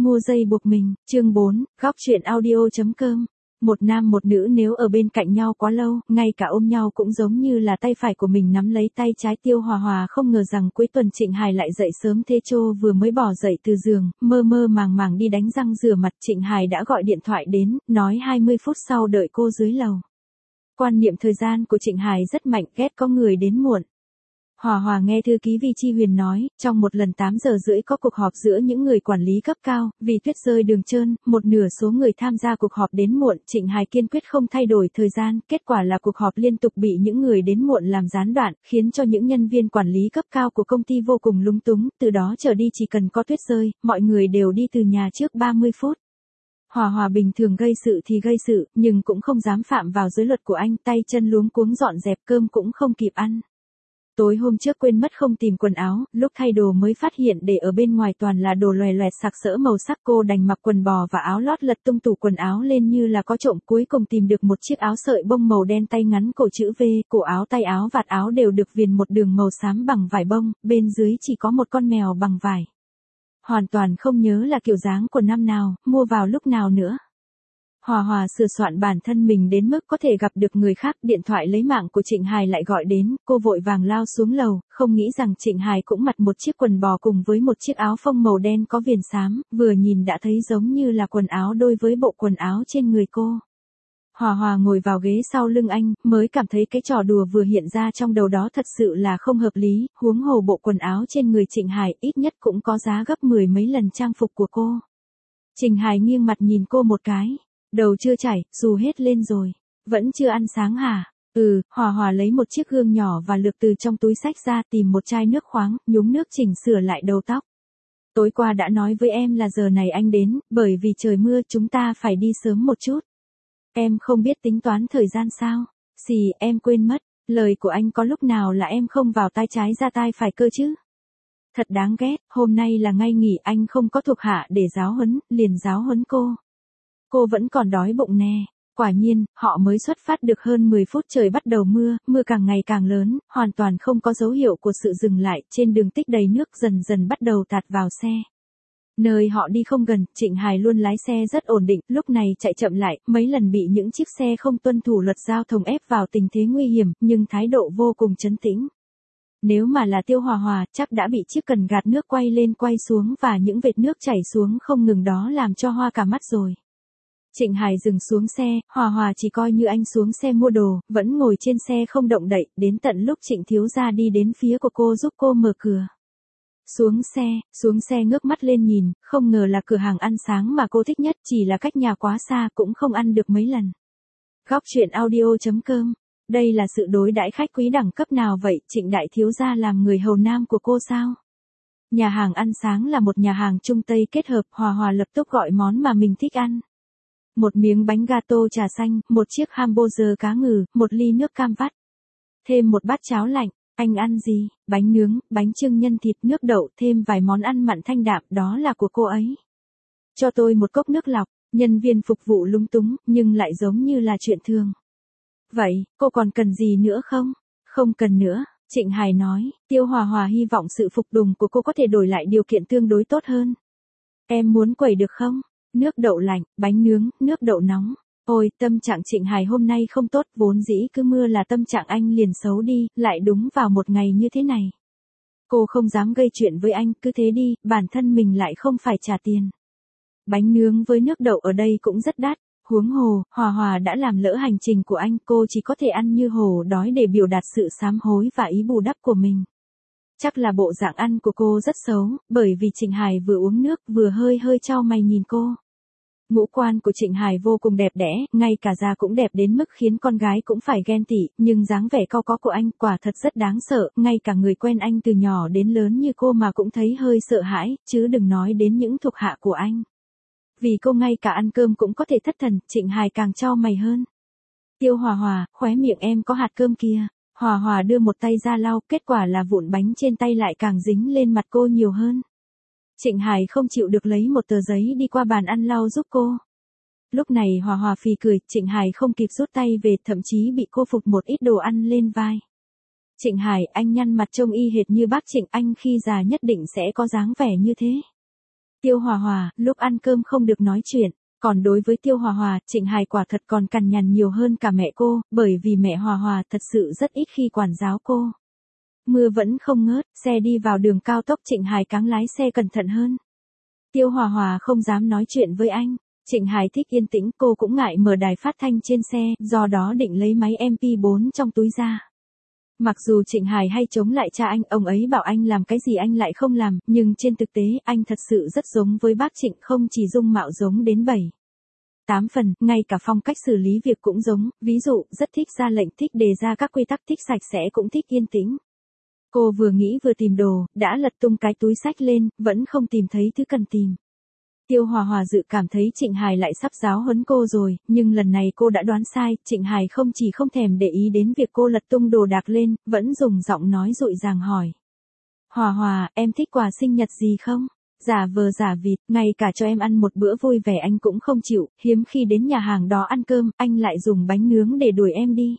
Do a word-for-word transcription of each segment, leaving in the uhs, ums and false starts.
mua dây buộc mình, chương bốn, góc chuyện audio.com. Một nam một nữ nếu ở bên cạnh nhau quá lâu, ngay cả ôm nhau cũng giống như là tay phải của mình nắm lấy tay trái. Tiêu Hòa Hòa không ngờ rằng cuối tuần Trịnh Hải lại dậy sớm thế. Chô vừa mới bỏ dậy từ giường, mơ mơ màng màng đi đánh răng rửa mặt, Trịnh Hải đã gọi điện thoại đến, nói hai mươi phút sau đợi cô dưới lầu. Quan niệm thời gian của Trịnh Hải rất mạnh, ghét có người đến muộn. Hòa Hòa nghe thư ký Vi Chi Huyền nói, trong một lần tám giờ rưỡi có cuộc họp giữa những người quản lý cấp cao, vì tuyết rơi đường trơn, một nửa số người tham gia cuộc họp đến muộn, Trịnh Hải kiên quyết không thay đổi thời gian, kết quả là cuộc họp liên tục bị những người đến muộn làm gián đoạn, khiến cho những nhân viên quản lý cấp cao của công ty vô cùng lúng túng, từ đó trở đi chỉ cần có tuyết rơi, mọi người đều đi từ nhà trước ba mươi phút. Hòa Hòa bình thường gây sự thì gây sự, nhưng cũng không dám phạm vào giới luật của anh, tay chân luống cuống dọn dẹp, cơm cũng không kịp ăn. Tối hôm trước quên mất không tìm quần áo, lúc thay đồ mới phát hiện để ở bên ngoài toàn là đồ loè loẹt sặc sỡ màu sắc. Cô đành mặc quần bò và áo lót lật tung tủ quần áo lên như là có trộm, cuối cùng tìm được một chiếc áo sợi bông màu đen tay ngắn cổ chữ V, cổ áo tay áo vạt áo đều được viền một đường màu xám bằng vải bông, bên dưới chỉ có một con mèo bằng vải. Hoàn toàn không nhớ là kiểu dáng của năm nào, mua vào lúc nào nữa. Hòa Hòa sửa soạn bản thân mình đến mức có thể gặp được người khác, điện thoại lấy mạng của Trịnh Hải lại gọi đến, cô vội vàng lao xuống lầu, không nghĩ rằng Trịnh Hải cũng mặc một chiếc quần bò cùng với một chiếc áo phông màu đen có viền xám, vừa nhìn đã thấy giống như là quần áo đôi với bộ quần áo trên người cô. Hòa Hòa ngồi vào ghế sau lưng anh, mới cảm thấy cái trò đùa vừa hiện ra trong đầu đó thật sự là không hợp lý, huống hồ bộ quần áo trên người Trịnh Hải ít nhất cũng có giá gấp mười mấy lần trang phục của cô. Trịnh Hải nghiêng mặt nhìn cô một cái. Đầu chưa chảy, dù hết lên rồi. Vẫn chưa ăn sáng hả? Ừ, Hòa Hòa lấy một chiếc gương nhỏ và lược từ trong túi xách ra, tìm một chai nước khoáng, nhúng nước chỉnh sửa lại đầu tóc. Tối qua đã nói với em là giờ này anh đến, bởi vì trời mưa chúng ta phải đi sớm một chút. Em không biết tính toán thời gian sao? Xì, em quên mất, lời của anh có lúc nào là em không vào tai trái ra tai phải cơ chứ? Thật đáng ghét, hôm nay là ngày nghỉ, anh không có thuộc hạ để giáo huấn, liền giáo huấn cô. Cô vẫn còn đói bụng nè. Quả nhiên, họ mới xuất phát được hơn mười phút trời bắt đầu mưa, mưa càng ngày càng lớn, hoàn toàn không có dấu hiệu của sự dừng lại, trên đường tích đầy nước dần dần bắt đầu tạt vào xe. Nơi họ đi không gần, Trịnh Hải luôn lái xe rất ổn định, lúc này chạy chậm lại, mấy lần bị những chiếc xe không tuân thủ luật giao thông ép vào tình thế nguy hiểm, nhưng thái độ vô cùng trấn tĩnh. Nếu mà là Tiêu Hòa Hòa, chắc đã bị chiếc cần gạt nước quay lên quay xuống và những vệt nước chảy xuống không ngừng đó làm cho hoa cả mắt rồi. Trịnh Hải dừng xuống xe, Hòa Hòa chỉ coi như anh xuống xe mua đồ, vẫn ngồi trên xe không động đậy, đến tận lúc Trịnh thiếu gia đi đến phía của cô giúp cô mở cửa. Xuống xe, xuống xe ngước mắt lên nhìn, không ngờ là cửa hàng ăn sáng mà cô thích nhất, chỉ là cách nhà quá xa cũng không ăn được mấy lần. Góc chuyện audio.com. Đây là sự đối đãi khách quý đẳng cấp nào vậy? Trịnh đại thiếu gia làm người hầu nam của cô sao? Nhà hàng ăn sáng là một nhà hàng Trung Tây kết hợp, Hòa Hòa lập tức gọi món mà mình thích ăn. Một miếng bánh gato trà xanh, một chiếc hamburger cá ngừ, một ly nước cam vắt. Thêm một bát cháo lạnh. Anh ăn gì? Bánh nướng, bánh chưng nhân thịt, nước đậu, thêm vài món ăn mặn thanh đạm, đó là của cô ấy. Cho tôi một cốc nước lọc. Nhân viên phục vụ lúng túng, nhưng lại giống như là chuyện thường. Vậy, cô còn cần gì nữa không? Không cần nữa, Trịnh Hải nói. Tiêu Hòa Hòa hy vọng sự phục tùng của cô có thể đổi lại điều kiện tương đối tốt hơn. Em muốn quẩy được không? Nước đậu lạnh, bánh nướng, nước đậu nóng. Ôi, tâm trạng Trịnh Hải hôm nay không tốt, vốn dĩ cứ mưa là tâm trạng anh liền xấu đi, lại đúng vào một ngày như thế này. Cô không dám gây chuyện với anh, cứ thế đi, bản thân mình lại không phải trả tiền. Bánh nướng với nước đậu ở đây cũng rất đắt, huống hồ, Hòa Hòa đã làm lỡ hành trình của anh, cô chỉ có thể ăn như hổ đói để biểu đạt sự sám hối và ý bù đắp của mình. Chắc là bộ dạng ăn của cô rất xấu, bởi vì Trịnh Hải vừa uống nước vừa hơi hơi chau mày nhìn cô. Ngũ quan của Trịnh Hải vô cùng đẹp đẽ, ngay cả da cũng đẹp đến mức khiến con gái cũng phải ghen tị, nhưng dáng vẻ cau có của anh quả thật rất đáng sợ, ngay cả người quen anh từ nhỏ đến lớn như cô mà cũng thấy hơi sợ hãi, chứ đừng nói đến những thuộc hạ của anh. Vì cô ngay cả ăn cơm cũng có thể thất thần, Trịnh Hải càng chau mày hơn. Tiêu Hòa Hòa, khóe miệng em có hạt cơm kia. Hòa Hòa đưa một tay ra lau, kết quả là vụn bánh trên tay lại càng dính lên mặt cô nhiều hơn. Trịnh Hải không chịu được lấy một tờ giấy đi qua bàn ăn lau giúp cô. Lúc này Hòa Hòa phì cười, Trịnh Hải không kịp rút tay về, thậm chí bị cô phụt một ít đồ ăn lên vai. Trịnh Hải, anh nhăn mặt trông y hệt như bác Trịnh, anh khi già nhất định sẽ có dáng vẻ như thế. Tiêu Hòa Hòa, lúc ăn cơm không được nói chuyện. Còn đối với Tiêu Hòa Hòa, Trịnh Hải quả thật còn cằn nhằn nhiều hơn cả mẹ cô, bởi vì mẹ Hòa Hòa thật sự rất ít khi quản giáo cô. Mưa vẫn không ngớt, xe đi vào đường cao tốc, Trịnh Hải cáng lái xe cẩn thận hơn. Tiêu Hòa Hòa không dám nói chuyện với anh. Trịnh Hải thích yên tĩnh, cô cũng ngại mở đài phát thanh trên xe, do đó định lấy máy em pê bốn trong túi ra. Mặc dù Trịnh Hải hay chống lại cha anh, ông ấy bảo anh làm cái gì anh lại không làm, nhưng trên thực tế, anh thật sự rất giống với bác Trịnh, không chỉ dung mạo giống đến bảy tám phần, ngay cả phong cách xử lý việc cũng giống, ví dụ, rất thích ra lệnh, thích đề ra các quy tắc, thích sạch sẽ cũng thích yên tĩnh. Cô vừa nghĩ vừa tìm đồ, đã lật tung cái túi xách lên, vẫn không tìm thấy thứ cần tìm. Tiêu Hòa Hòa dự cảm thấy Trịnh Hải lại sắp giáo huấn cô rồi, nhưng lần này cô đã đoán sai, Trịnh Hải không chỉ không thèm để ý đến việc cô lật tung đồ đạc lên, vẫn dùng giọng nói dội dàng hỏi. Hòa Hòa, em thích quà sinh nhật gì không? Giả vờ giả vịt, ngay cả cho em ăn một bữa vui vẻ anh cũng không chịu, hiếm khi đến nhà hàng đó ăn cơm, anh lại dùng bánh nướng để đuổi em đi.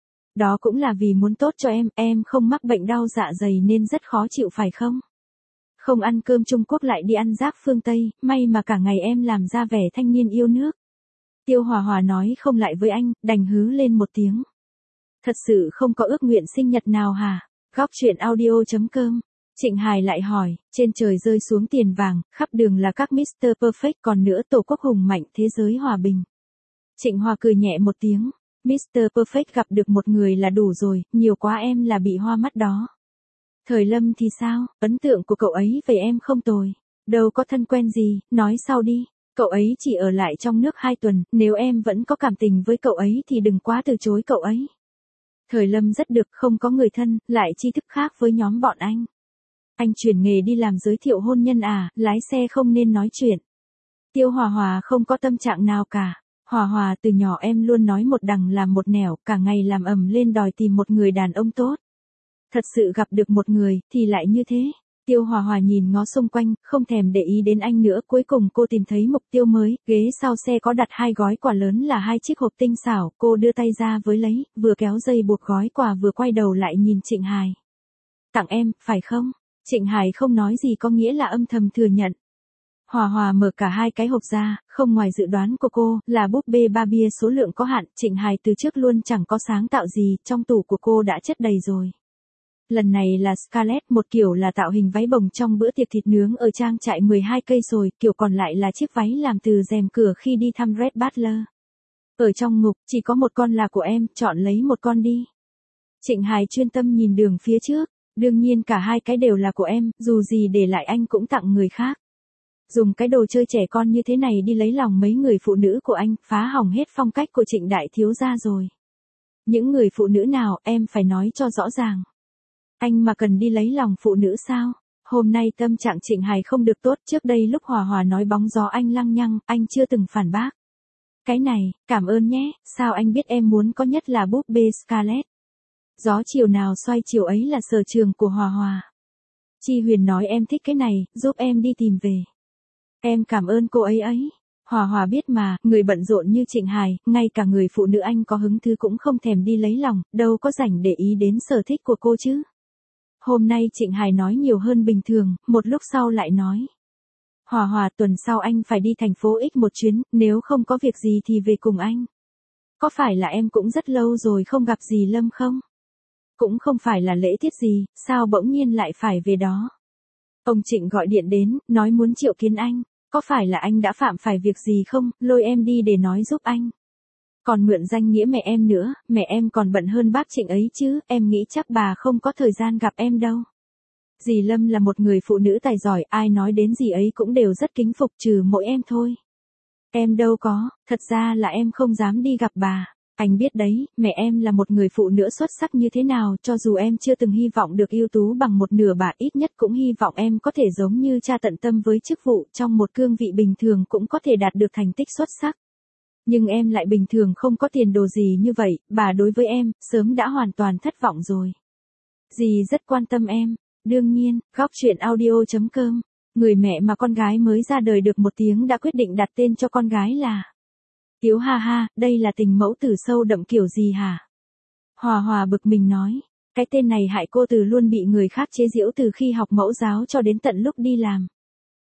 Đó cũng là vì muốn tốt cho em, em không mắc bệnh đau dạ dày nên rất khó chịu phải không? Không ăn cơm Trung Quốc lại đi ăn giáp phương Tây, may mà cả ngày em làm ra vẻ thanh niên yêu nước. Tiêu Hòa Hòa nói không lại với anh, đành hứ lên một tiếng. Thật sự không có ước nguyện sinh nhật nào hả? Góc truyện audio chấm com. Trịnh Hải lại hỏi, trên trời rơi xuống tiền vàng, khắp đường là các mít tơ Perfect, còn nữa tổ quốc hùng mạnh, thế giới hòa bình. Trịnh Hòa cười nhẹ một tiếng, mít tơ Perfect gặp được một người là đủ rồi, nhiều quá em là bị hoa mắt đó. Thời Lâm thì sao, ấn tượng của cậu ấy về em không tồi. Đâu có thân quen gì, nói sau đi. Cậu ấy chỉ ở lại trong nước hai tuần, nếu em vẫn có cảm tình với cậu ấy thì đừng quá từ chối cậu ấy. Thời Lâm rất được, không có người thân, lại tri thức khác với nhóm bọn anh. Anh chuyển nghề đi làm giới thiệu hôn nhân à, lái xe không nên nói chuyện. Tiêu Hòa Hòa không có tâm trạng nào cả. Hòa Hòa, từ nhỏ em luôn nói một đằng làm một nẻo, cả ngày làm ầm lên đòi tìm một người đàn ông tốt. Thật sự gặp được một người, thì lại như thế. Tiêu Hòa Hòa nhìn ngó xung quanh, không thèm để ý đến anh nữa. Cuối cùng cô tìm thấy mục tiêu mới, ghế sau xe có đặt hai gói quà lớn là hai chiếc hộp tinh xảo. Cô đưa tay ra với lấy, vừa kéo dây buộc gói quà vừa quay đầu lại nhìn Trịnh Hải. Tặng em, phải không? Trịnh Hải không nói gì có nghĩa là âm thầm thừa nhận. Hòa Hòa mở cả hai cái hộp ra, không ngoài dự đoán của cô, là búp bê Barbie số lượng có hạn. Trịnh Hải từ trước luôn chẳng có sáng tạo gì, trong tủ của cô đã chất đầy rồi. Lần này là Scarlett, một kiểu là tạo hình váy bồng trong bữa tiệc thịt nướng ở trang trại mười hai cây rồi, kiểu còn lại là chiếc váy làm từ rèm cửa khi đi thăm Red Butler. Ở trong ngục, chỉ có một con là của em, chọn lấy một con đi. Trịnh Hải chuyên tâm nhìn đường phía trước, đương nhiên cả hai cái đều là của em, dù gì để lại anh cũng tặng người khác. Dùng cái đồ chơi trẻ con như thế này đi lấy lòng mấy người phụ nữ của anh, phá hỏng hết phong cách của Trịnh đại thiếu gia rồi. Những người phụ nữ nào, em phải nói cho rõ ràng. Anh mà cần đi lấy lòng phụ nữ sao? Hôm nay tâm trạng Trịnh Hải không được tốt, trước đây lúc Hòa Hòa nói bóng gió anh lăng nhăng, anh chưa từng phản bác. Cái này, cảm ơn nhé, sao anh biết em muốn có nhất là búp bê Scarlett? Gió chiều nào xoay chiều ấy là sở trường của Hòa Hòa. Chi Huyền nói em thích cái này, giúp em đi tìm về. Em cảm ơn cô ấy ấy. Hòa Hòa biết mà, người bận rộn như Trịnh Hải, ngay cả người phụ nữ anh có hứng thú cũng không thèm đi lấy lòng, đâu có rảnh để ý đến sở thích của cô chứ. Hôm nay Trịnh Hải nói nhiều hơn bình thường, một lúc sau lại nói. Hòa Hòa, tuần sau anh phải đi thành phố X một chuyến, nếu không có việc gì thì về cùng anh. Có phải là em cũng rất lâu rồi không gặp dì Lâm không? Cũng không phải là lễ tiết gì, sao bỗng nhiên lại phải về đó? Ông Trịnh gọi điện đến, nói muốn triệu kiến anh. Có phải là anh đã phạm phải việc gì không, lôi em đi để nói giúp anh. Còn mượn danh nghĩa mẹ em nữa, mẹ em còn bận hơn bác Trịnh ấy chứ, em nghĩ chắc bà không có thời gian gặp em đâu. Dì Lâm là một người phụ nữ tài giỏi, ai nói đến dì ấy cũng đều rất kính phục trừ mỗi em thôi. Em đâu có, thật ra là em không dám đi gặp bà. Anh biết đấy, mẹ em là một người phụ nữ xuất sắc như thế nào, cho dù em chưa từng hy vọng được ưu tú bằng một nửa bà, ít nhất cũng hy vọng em có thể giống như cha tận tâm với chức vụ, trong một cương vị bình thường cũng có thể đạt được thành tích xuất sắc. Nhưng em lại bình thường không có tiền đồ gì như vậy, bà đối với em, sớm đã hoàn toàn thất vọng rồi. Dì rất quan tâm em, đương nhiên, góc truyện audio chấm com, người mẹ mà con gái mới ra đời được một tiếng đã quyết định đặt tên cho con gái là Tiếu ha ha, đây là tình mẫu tử sâu đậm kiểu gì hả? Hòa Hòa bực mình nói, cái tên này hại cô từ luôn bị người khác chế giễu từ khi học mẫu giáo cho đến tận lúc đi làm.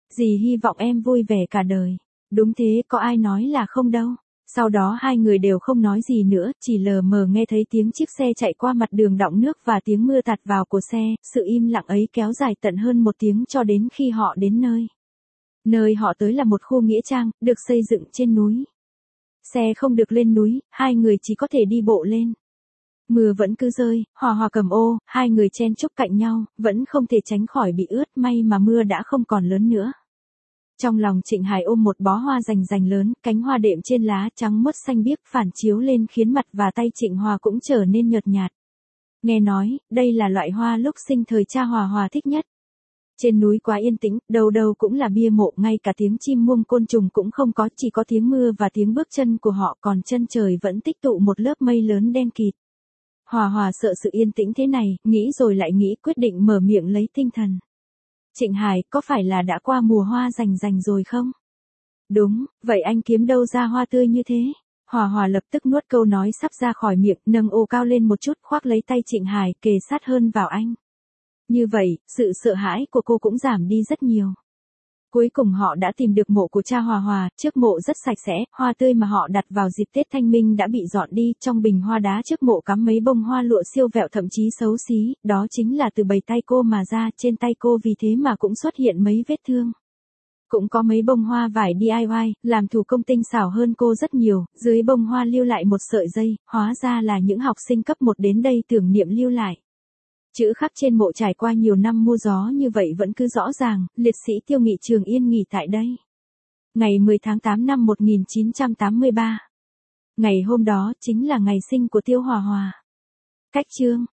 Dì hy vọng em vui vẻ cả đời. Đúng thế, có ai nói là không đâu. Sau đó hai người đều không nói gì nữa, chỉ lờ mờ nghe thấy tiếng chiếc xe chạy qua mặt đường đọng nước và tiếng mưa tạt vào của xe, sự im lặng ấy kéo dài tận hơn một tiếng cho đến khi họ đến nơi. Nơi họ tới là một khu nghĩa trang, được xây dựng trên núi. Xe không được lên núi, hai người chỉ có thể đi bộ lên. Mưa vẫn cứ rơi, Hòa Hòa cầm ô, hai người chen chúc cạnh nhau, vẫn không thể tránh khỏi bị ướt, may mà mưa đã không còn lớn nữa. Trong lòng Trịnh Hải ôm một bó hoa rành rành lớn, cánh hoa đệm trên lá trắng muốt xanh biếc phản chiếu lên khiến mặt và tay Trịnh Hòa cũng trở nên nhợt nhạt. Nghe nói, đây là loại hoa lúc sinh thời cha Hòa Hòa thích nhất. Trên núi quá yên tĩnh, đầu đầu cũng là bia mộ, ngay cả tiếng chim muông côn trùng cũng không có, chỉ có tiếng mưa và tiếng bước chân của họ, còn chân trời vẫn tích tụ một lớp mây lớn đen kịt. Hòa Hòa sợ sự yên tĩnh thế này, nghĩ rồi lại nghĩ, quyết định mở miệng lấy tinh thần. Trịnh Hải, có phải là đã qua mùa hoa rành rành rồi không? Đúng, vậy anh kiếm đâu ra hoa tươi như thế? Hòa Hòa lập tức nuốt câu nói sắp ra khỏi miệng, nâng ô cao lên một chút, khoác lấy tay Trịnh Hải, kề sát hơn vào anh. Như vậy, sự sợ hãi của cô cũng giảm đi rất nhiều. Cuối cùng họ đã tìm được mộ của cha Hòa Hòa, trước mộ rất sạch sẽ, hoa tươi mà họ đặt vào dịp Tết Thanh Minh đã bị dọn đi, trong bình hoa đá trước mộ cắm mấy bông hoa lụa siêu vẹo thậm chí xấu xí, đó chính là từ bầy tay cô mà ra, trên tay cô vì thế mà cũng xuất hiện mấy vết thương. Cũng có mấy bông hoa vải đê i goái, làm thủ công tinh xảo hơn cô rất nhiều, dưới bông hoa lưu lại một sợi dây, hóa ra là những học sinh cấp một đến đây tưởng niệm lưu lại. Chữ khắc trên mộ trải qua nhiều năm mưa gió như vậy vẫn cứ rõ ràng, liệt sĩ Tiêu Nghị Trường yên nghỉ tại đây. Ngày mười tháng tám năm một nghìn chín trăm tám mươi ba. Ngày hôm đó chính là ngày sinh của Tiêu Hòa Hòa. Cách chương